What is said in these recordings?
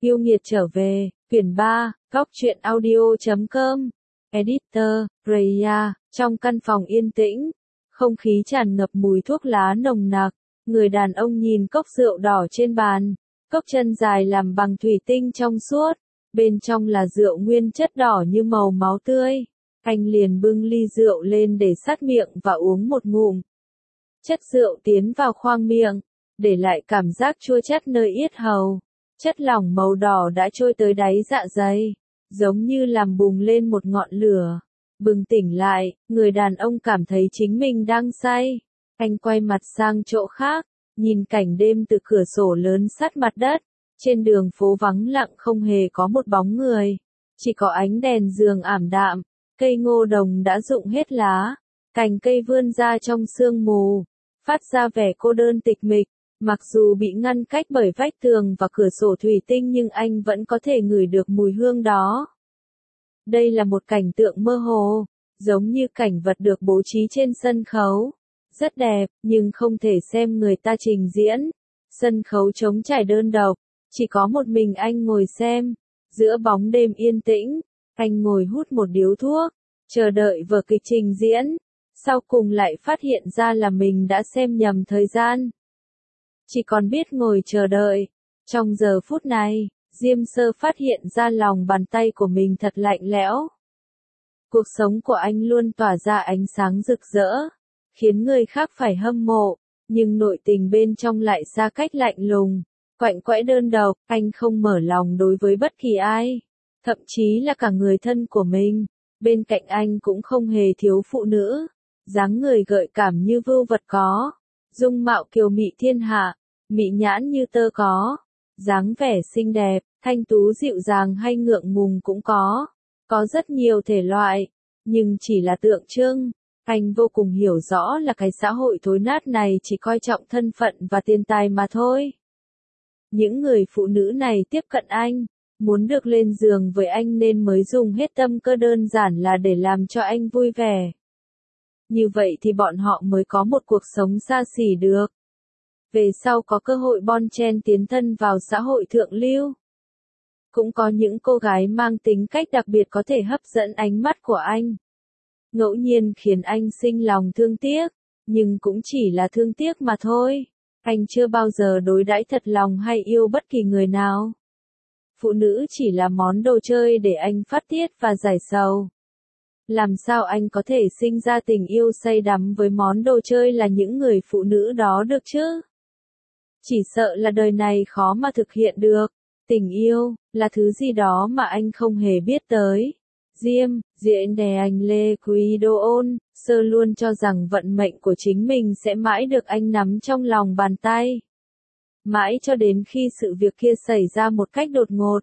Yêu nghiệt trở về, quyển 3, góc truyện audio.com. Editor, Raya, trong căn phòng yên tĩnh, không khí tràn ngập mùi thuốc lá nồng nặc, người đàn ông nhìn cốc rượu đỏ trên bàn, cốc chân dài làm bằng thủy tinh trong suốt, bên trong là rượu nguyên chất đỏ như màu máu tươi. Anh liền bưng ly rượu lên để sát miệng và uống một ngụm. Chất rượu tiến vào khoang miệng, để lại cảm giác chua chát nơi yết hầu. Chất lỏng màu đỏ đã trôi tới đáy dạ dày, giống như làm bùng lên một ngọn lửa. Bừng tỉnh lại, người đàn ông cảm thấy chính mình đang say. Anh quay mặt sang chỗ khác, nhìn cảnh đêm từ cửa sổ lớn sát mặt đất. Trên đường phố vắng lặng không hề có một bóng người, chỉ có ánh đèn giường ảm đạm. Cây ngô đồng đã rụng hết lá, cành cây vươn ra trong sương mù, phát ra vẻ cô đơn tịch mịch. Mặc dù bị ngăn cách bởi vách tường và cửa sổ thủy tinh nhưng anh vẫn có thể ngửi được mùi hương đó. Đây là một cảnh tượng mơ hồ, giống như cảnh vật được bố trí trên sân khấu. Rất đẹp, nhưng không thể xem người ta trình diễn. Sân khấu trống trải đơn độc, chỉ có một mình anh ngồi xem. Giữa bóng đêm yên tĩnh, anh ngồi hút một điếu thuốc, chờ đợi vở kịch trình diễn. Sau cùng lại phát hiện ra là mình đã xem nhầm thời gian. Chỉ còn biết ngồi chờ đợi. Trong giờ phút này, Diêm Sơ phát hiện ra lòng bàn tay của mình thật lạnh lẽo. Cuộc sống của anh luôn tỏa ra ánh sáng rực rỡ, khiến người khác phải hâm mộ, nhưng nội tình bên trong lại xa cách lạnh lùng, quạnh quẽ đơn độc. Anh không mở lòng đối với bất kỳ ai, thậm chí là cả người thân của mình. Bên cạnh anh cũng không hề thiếu phụ nữ, dáng người gợi cảm như vưu vật có, dung mạo kiều mị thiên hạ, mị nhãn như tơ có, dáng vẻ xinh đẹp, thanh tú dịu dàng hay ngượng ngùng cũng có rất nhiều thể loại, nhưng chỉ là tượng trưng. Anh vô cùng hiểu rõ là cái xã hội thối nát này chỉ coi trọng thân phận và tiền tài mà thôi. Những người phụ nữ này tiếp cận anh, muốn được lên giường với anh nên mới dùng hết tâm cơ đơn giản là để làm cho anh vui vẻ. Như vậy thì bọn họ mới có một cuộc sống xa xỉ được. Về sau có cơ hội bon chen tiến thân vào xã hội thượng lưu. Cũng có những cô gái mang tính cách đặc biệt có thể hấp dẫn ánh mắt của anh. Ngẫu nhiên khiến anh sinh lòng thương tiếc, nhưng cũng chỉ là thương tiếc mà thôi. Anh chưa bao giờ đối đãi thật lòng hay yêu bất kỳ người nào. Phụ nữ chỉ là món đồ chơi để anh phát tiết và giải sầu. Làm sao anh có thể sinh ra tình yêu say đắm với món đồ chơi là những người phụ nữ đó được chứ? Chỉ sợ là đời này khó mà thực hiện được. Tình yêu là thứ gì đó mà anh không hề biết tới. Diễn đề anh Lê Quý Đô Ôn, Sơ luôn cho rằng vận mệnh của chính mình sẽ mãi được anh nắm trong lòng bàn tay. Mãi cho đến khi sự việc kia xảy ra một cách đột ngột.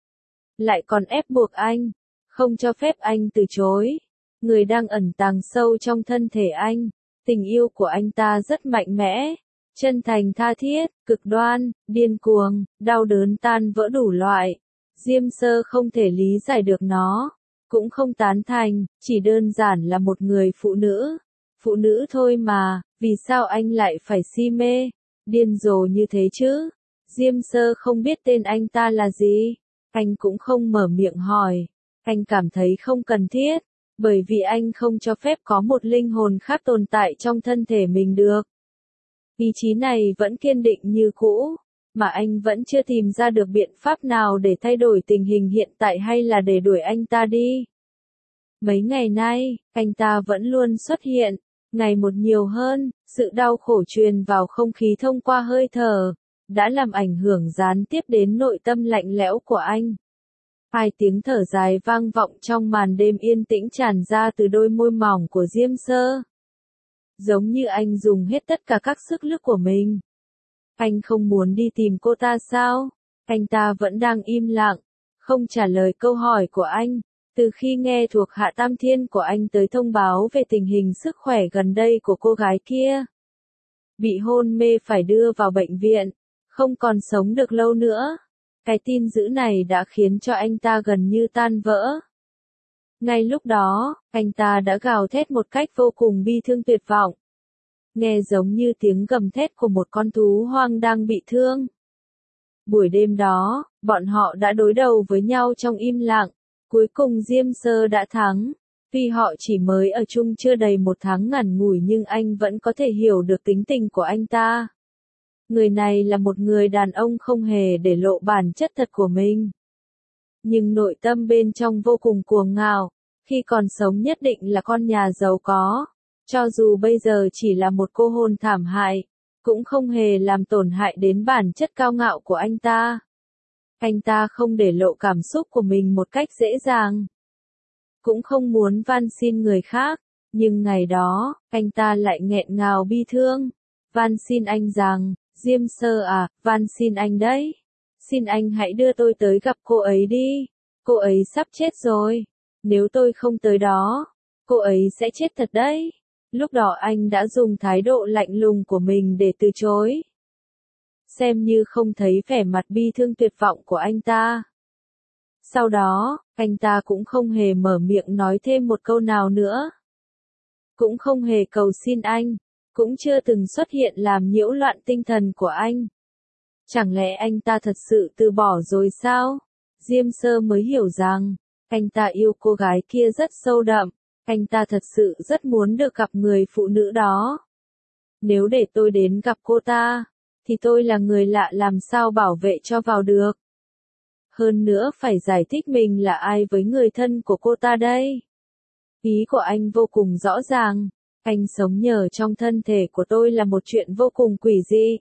Lại còn ép buộc anh, không cho phép anh từ chối. Người đang ẩn tàng sâu trong thân thể anh. Tình yêu của anh ta rất mạnh mẽ, chân thành tha thiết, cực đoan, điên cuồng, đau đớn tan vỡ đủ loại. Diêm Sơ không thể lý giải được nó, cũng không tán thành, chỉ đơn giản là một người phụ nữ thôi mà, vì sao anh lại phải si mê, điên rồ như thế chứ? Diêm Sơ không biết tên anh ta là gì, anh cũng không mở miệng hỏi, anh cảm thấy không cần thiết, bởi vì anh không cho phép có một linh hồn khác tồn tại trong thân thể mình được. Ý chí này vẫn kiên định như cũ, mà anh vẫn chưa tìm ra được biện pháp nào để thay đổi tình hình hiện tại hay là để đuổi anh ta đi. Mấy ngày nay, anh ta vẫn luôn xuất hiện, ngày một nhiều hơn, sự đau khổ truyền vào không khí thông qua hơi thở, đã làm ảnh hưởng gián tiếp đến nội tâm lạnh lẽo của anh. Hai tiếng thở dài vang vọng trong màn đêm yên tĩnh tràn ra từ đôi môi mỏng của Diêm Sơ. Giống như anh dùng hết tất cả các sức lực của mình. Anh không muốn đi tìm cô ta sao? Anh ta vẫn đang im lặng, không trả lời câu hỏi của anh. Từ khi nghe thuộc hạ Tam Thiên của anh tới thông báo về tình hình sức khỏe gần đây của cô gái kia. Bị hôn mê phải đưa vào bệnh viện, không còn sống được lâu nữa. Cái tin dữ này đã khiến cho anh ta gần như tan vỡ. Ngay lúc đó, anh ta đã gào thét một cách vô cùng bi thương tuyệt vọng. Nghe giống như tiếng gầm thét của một con thú hoang đang bị thương. Buổi đêm đó, bọn họ đã đối đầu với nhau trong im lặng. Cuối cùng Diêm Sơ đã thắng. Tuy họ chỉ mới ở chung chưa đầy 1 tháng ngắn ngủi nhưng anh vẫn có thể hiểu được tính tình của anh ta. Người này là một người đàn ông không hề để lộ bản chất thật của mình. Nhưng nội tâm bên trong vô cùng cuồng ngạo, khi còn sống nhất định là con nhà giàu có. Cho dù bây giờ chỉ là một cô hồn thảm hại, cũng không hề làm tổn hại đến bản chất cao ngạo của anh ta. Anh ta không để lộ cảm xúc của mình một cách dễ dàng. Cũng không muốn van xin người khác, nhưng ngày đó, anh ta lại nghẹn ngào bi thương. Van xin anh rằng, Diêm Sơ à, van xin anh đấy. Xin anh hãy đưa tôi tới gặp cô ấy đi. Cô ấy sắp chết rồi. Nếu tôi không tới đó, cô ấy sẽ chết thật đấy. Lúc đó anh đã dùng thái độ lạnh lùng của mình để từ chối. Xem như không thấy vẻ mặt bi thương tuyệt vọng của anh ta. Sau đó, anh ta cũng không hề mở miệng nói thêm một câu nào nữa. Cũng không hề cầu xin anh, cũng chưa từng xuất hiện làm nhiễu loạn tinh thần của anh. Chẳng lẽ anh ta thật sự từ bỏ rồi sao? Diêm Sơ mới hiểu rằng, anh ta yêu cô gái kia rất sâu đậm, anh ta thật sự rất muốn được gặp người phụ nữ đó. Nếu để tôi đến gặp cô ta, thì tôi là người lạ làm sao bảo vệ cho vào được. Hơn nữa phải giải thích mình là ai với người thân của cô ta đây. Ý của anh vô cùng rõ ràng, anh sống nhờ trong thân thể của tôi là một chuyện vô cùng quỷ dị.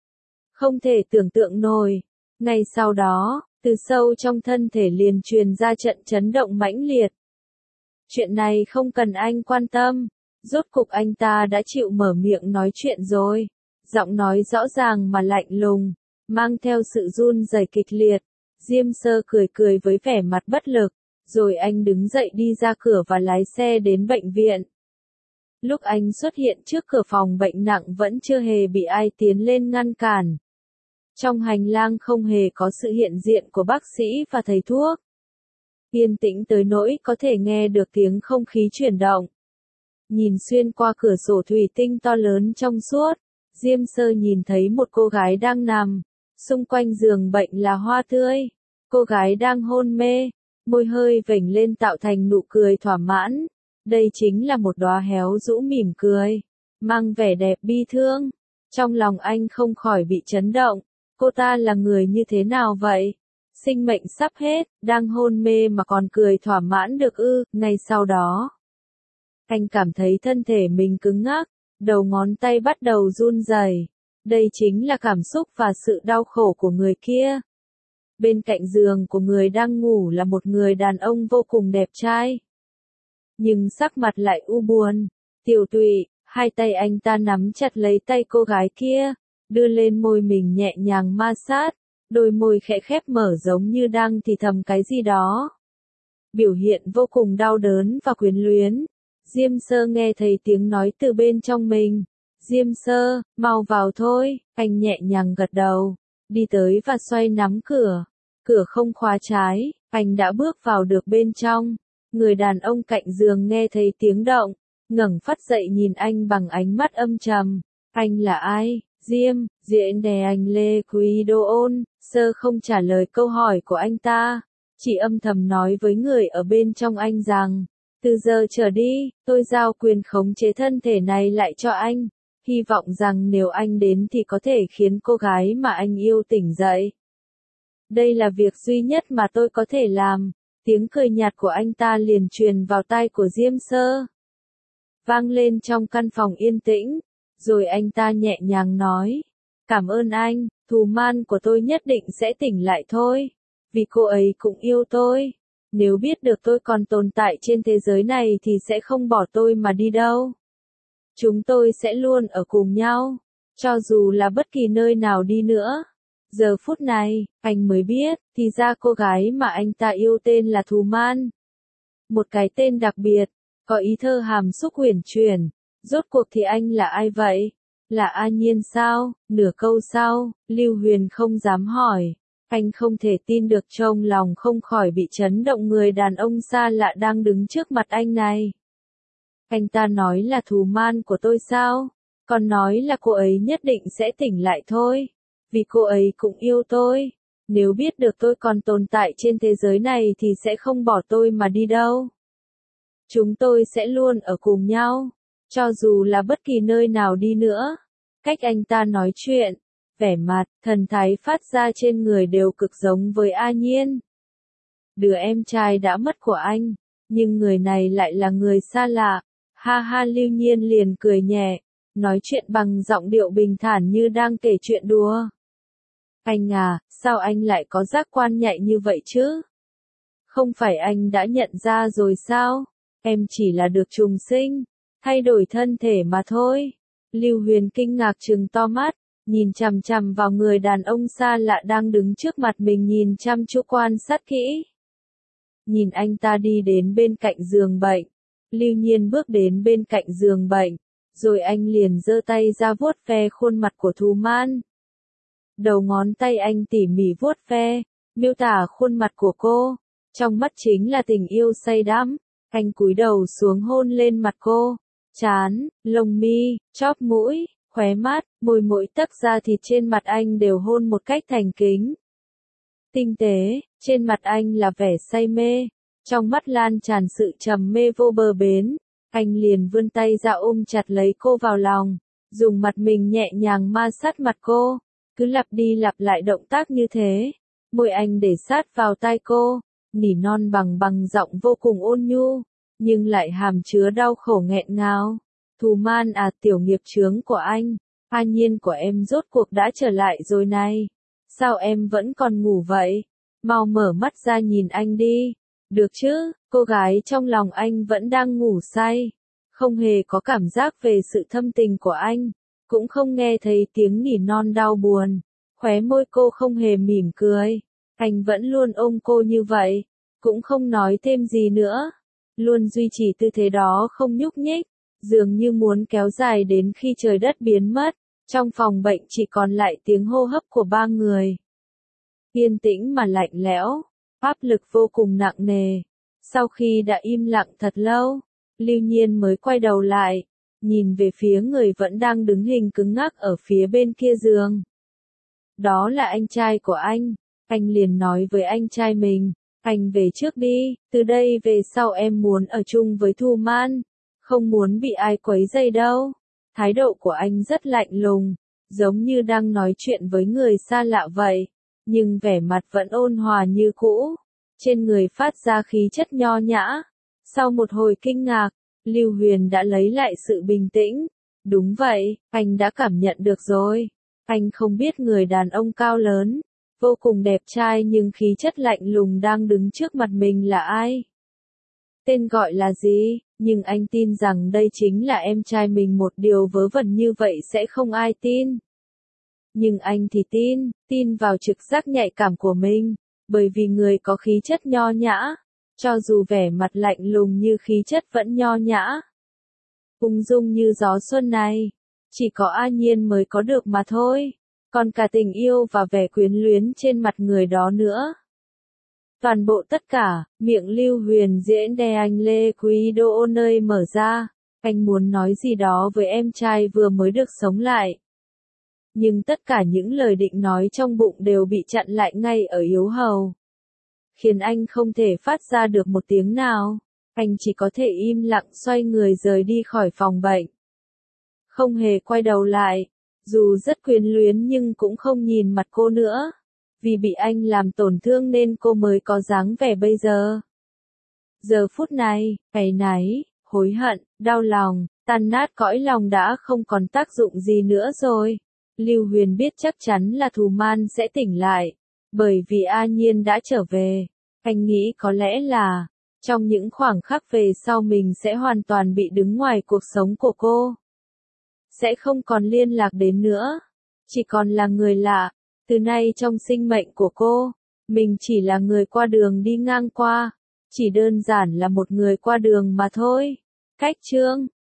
Không thể tưởng tượng nổi. Ngay sau đó, từ sâu trong thân thể liền truyền ra trận chấn động mãnh liệt. Chuyện này không cần anh quan tâm. Rốt cục anh ta đã chịu mở miệng nói chuyện rồi. Giọng nói rõ ràng mà lạnh lùng, mang theo sự run rẩy kịch liệt. Diêm Sơ cười cười với vẻ mặt bất lực, rồi anh đứng dậy đi ra cửa và lái xe đến bệnh viện. Lúc anh xuất hiện trước cửa phòng bệnh nặng vẫn chưa hề bị ai tiến lên ngăn cản. Trong hành lang không hề có sự hiện diện của bác sĩ và thầy thuốc. Yên tĩnh tới nỗi có thể nghe được tiếng không khí chuyển động. Nhìn xuyên qua cửa sổ thủy tinh to lớn trong suốt, Diêm Sơ nhìn thấy một cô gái đang nằm. Xung quanh giường bệnh là hoa tươi. Cô gái đang hôn mê, môi hơi vểnh lên tạo thành nụ cười thỏa mãn. Đây chính là một đóa héo rũ mỉm cười, mang vẻ đẹp bi thương. Trong lòng anh không khỏi bị chấn động. Cô ta là người như thế nào vậy? Sinh mệnh sắp hết, đang hôn mê mà còn cười thỏa mãn được ư? Ngay sau đó, anh cảm thấy thân thể mình cứng ngắc, đầu ngón tay bắt đầu run rẩy. Đây chính là cảm xúc và sự đau khổ của người kia. Bên cạnh giường của người đang ngủ là một người đàn ông vô cùng đẹp trai. Nhưng sắc mặt lại u buồn, tiểu tụy, hai tay anh ta nắm chặt lấy tay cô gái kia, đưa lên môi mình nhẹ nhàng ma sát, đôi môi khẽ khép mở giống như đang thì thầm cái gì đó. Biểu hiện vô cùng đau đớn và quyến luyến. Diêm Sơ nghe thấy tiếng nói từ bên trong mình. Diêm Sơ, mau vào thôi, anh nhẹ nhàng gật đầu, đi tới và xoay nắm cửa. Cửa không khóa trái, anh đã bước vào được bên trong. Người đàn ông cạnh giường nghe thấy tiếng động, ngẩng phát dậy nhìn anh bằng ánh mắt âm trầm. Anh là ai? Diêm, diễn đè anh Lê Quý Đô Ôn. Sơ không trả lời câu hỏi của anh ta, chỉ âm thầm nói với người ở bên trong anh rằng, từ giờ trở đi, tôi giao quyền khống chế thân thể này lại cho anh. Hy vọng rằng nếu anh đến thì có thể khiến cô gái mà anh yêu tỉnh dậy. Đây là việc duy nhất mà tôi có thể làm. Tiếng cười nhạt của anh ta liền truyền vào tai của Diêm Sơ. Vang lên trong căn phòng yên tĩnh. Rồi anh ta nhẹ nhàng nói. Cảm ơn anh, thù man của tôi nhất định sẽ tỉnh lại thôi. Vì cô ấy cũng yêu tôi. Nếu biết được tôi còn tồn tại trên thế giới này thì sẽ không bỏ tôi mà đi đâu. Chúng tôi sẽ luôn ở cùng nhau. Cho dù là bất kỳ nơi nào đi nữa. Giờ phút này, anh mới biết, thì ra cô gái mà anh ta yêu tên là Thù Man. Một cái tên đặc biệt, có ý thơ hàm xúc huyền chuyển. Rốt cuộc thì anh là ai vậy? Là A Nhiên sao? Nửa câu sau, Lưu Huyền không dám hỏi. Anh không thể tin được trong lòng không khỏi bị chấn động người đàn ông xa lạ đang đứng trước mặt anh này. Anh ta nói là Thù Man của tôi sao? Còn nói là cô ấy nhất định sẽ tỉnh lại thôi. Vì cô ấy cũng yêu tôi. Nếu biết được tôi còn tồn tại trên thế giới này thì sẽ không bỏ tôi mà đi đâu. Chúng tôi sẽ luôn ở cùng nhau, cho dù là bất kỳ nơi nào đi nữa. Cách anh ta nói chuyện, vẻ mặt, thần thái phát ra trên người đều cực giống với A Nhiên. Đứa em trai đã mất của anh, nhưng người này lại là người xa lạ. Ha ha, Lưu Nhiên liền cười nhẹ, nói chuyện bằng giọng điệu bình thản như đang kể chuyện đùa. Anh à, sao anh lại có giác quan nhạy như vậy chứ? Không phải anh đã nhận ra rồi sao? Em chỉ là được trùng sinh, thay đổi thân thể mà thôi. Lưu Huyền kinh ngạc trừng to mắt, nhìn chằm chằm vào người đàn ông xa lạ đang đứng trước mặt mình, nhìn chăm chú quan sát kỹ. Nhìn anh ta đi đến bên cạnh giường bệnh. Lưu Nhiên bước đến bên cạnh giường bệnh, rồi anh liền giơ tay ra vuốt ve khuôn mặt của Thu Man. Đầu ngón tay anh tỉ mỉ vuốt ve, miêu tả khuôn mặt của cô, trong mắt chính là tình yêu say đắm. Anh cúi đầu xuống hôn lên mặt cô, trán, lông mi, chóp mũi, khóe mắt, môi, mỗi tấc da thịt trên mặt anh đều hôn một cách thành kính. Tinh tế, trên mặt anh là vẻ say mê, trong mắt lan tràn sự trầm mê vô bờ bến. Anh liền vươn tay ra ôm chặt lấy cô vào lòng, dùng mặt mình nhẹ nhàng ma sát mặt cô, cứ lặp đi lặp lại động tác như thế. Môi anh để sát vào tai cô, nỉ non bằng giọng vô cùng ôn nhu, nhưng lại hàm chứa đau khổ nghẹn ngào. Thu Man à, tiểu nghiệp chướng của anh, A Nhiên của em rốt cuộc đã trở lại rồi này. Sao em vẫn còn ngủ vậy? Mau mở mắt ra nhìn anh đi. Được chứ, cô gái trong lòng anh vẫn đang ngủ say, không hề có cảm giác về sự thâm tình của anh, cũng không nghe thấy tiếng nỉ non đau buồn. Khóe môi cô không hề mỉm cười, anh vẫn luôn ôm cô như vậy, cũng không nói thêm gì nữa, luôn duy trì tư thế đó không nhúc nhích, dường như muốn kéo dài đến khi trời đất biến mất. Trong phòng bệnh chỉ còn lại tiếng hô hấp của ba người. Yên tĩnh mà lạnh lẽo, áp lực vô cùng nặng nề. Sau khi đã im lặng thật lâu, Lưu Nhiên mới quay đầu lại, nhìn về phía người vẫn đang đứng hình cứng ngắc ở phía bên kia giường. Đó là anh trai của anh liền nói với anh trai mình, anh về trước đi, từ đây về sau em muốn ở chung với Thu Man, không muốn bị ai quấy rầy đâu. Thái độ của anh rất lạnh lùng, giống như đang nói chuyện với người xa lạ vậy, nhưng vẻ mặt vẫn ôn hòa như cũ, trên người phát ra khí chất nho nhã. Sau một hồi kinh ngạc, Lưu Huyền đã lấy lại sự bình tĩnh. Đúng vậy, anh đã cảm nhận được rồi. Anh không biết người đàn ông cao lớn, vô cùng đẹp trai nhưng khí chất lạnh lùng đang đứng trước mặt mình là ai. Tên gọi là gì, nhưng anh tin rằng đây chính là em trai mình. Một điều vớ vẩn như vậy sẽ không ai tin. Nhưng anh thì tin vào trực giác nhạy cảm của mình, bởi vì người có khí chất nho nhã, cho dù vẻ mặt lạnh lùng như khí chất vẫn nho nhã. Ung dung như gió xuân này, chỉ có A Nhiên mới có được mà thôi, còn cả tình yêu và vẻ quyến luyến trên mặt người đó nữa. Toàn bộ tất cả, miệng Lưu Huyền diễn đè anh Lê Quý Đô nơi mở ra, anh muốn nói gì đó với em trai vừa mới được sống lại. Nhưng tất cả những lời định nói trong bụng đều bị chặn lại ngay ở yếu hầu, khiến anh không thể phát ra được một tiếng nào. Anh chỉ có thể im lặng xoay người rời đi khỏi phòng bệnh, không hề quay đầu lại, dù rất quyến luyến nhưng cũng không nhìn mặt cô nữa. Vì bị anh làm tổn thương nên cô mới có dáng vẻ bây giờ. Giờ phút này, áy náy, hối hận, đau lòng, tan nát cõi lòng đã không còn tác dụng gì nữa rồi. Lưu Huyền biết chắc chắn là Thu Man sẽ tỉnh lại, bởi vì A Nhiên đã trở về. Anh nghĩ có lẽ là, trong những khoảng khắc về sau mình sẽ hoàn toàn bị đứng ngoài cuộc sống của cô. Sẽ không còn liên lạc đến nữa, chỉ còn là người lạ. Từ nay trong sinh mệnh của cô, mình chỉ là người qua đường đi ngang qua, chỉ đơn giản là một người qua đường mà thôi. Cách chương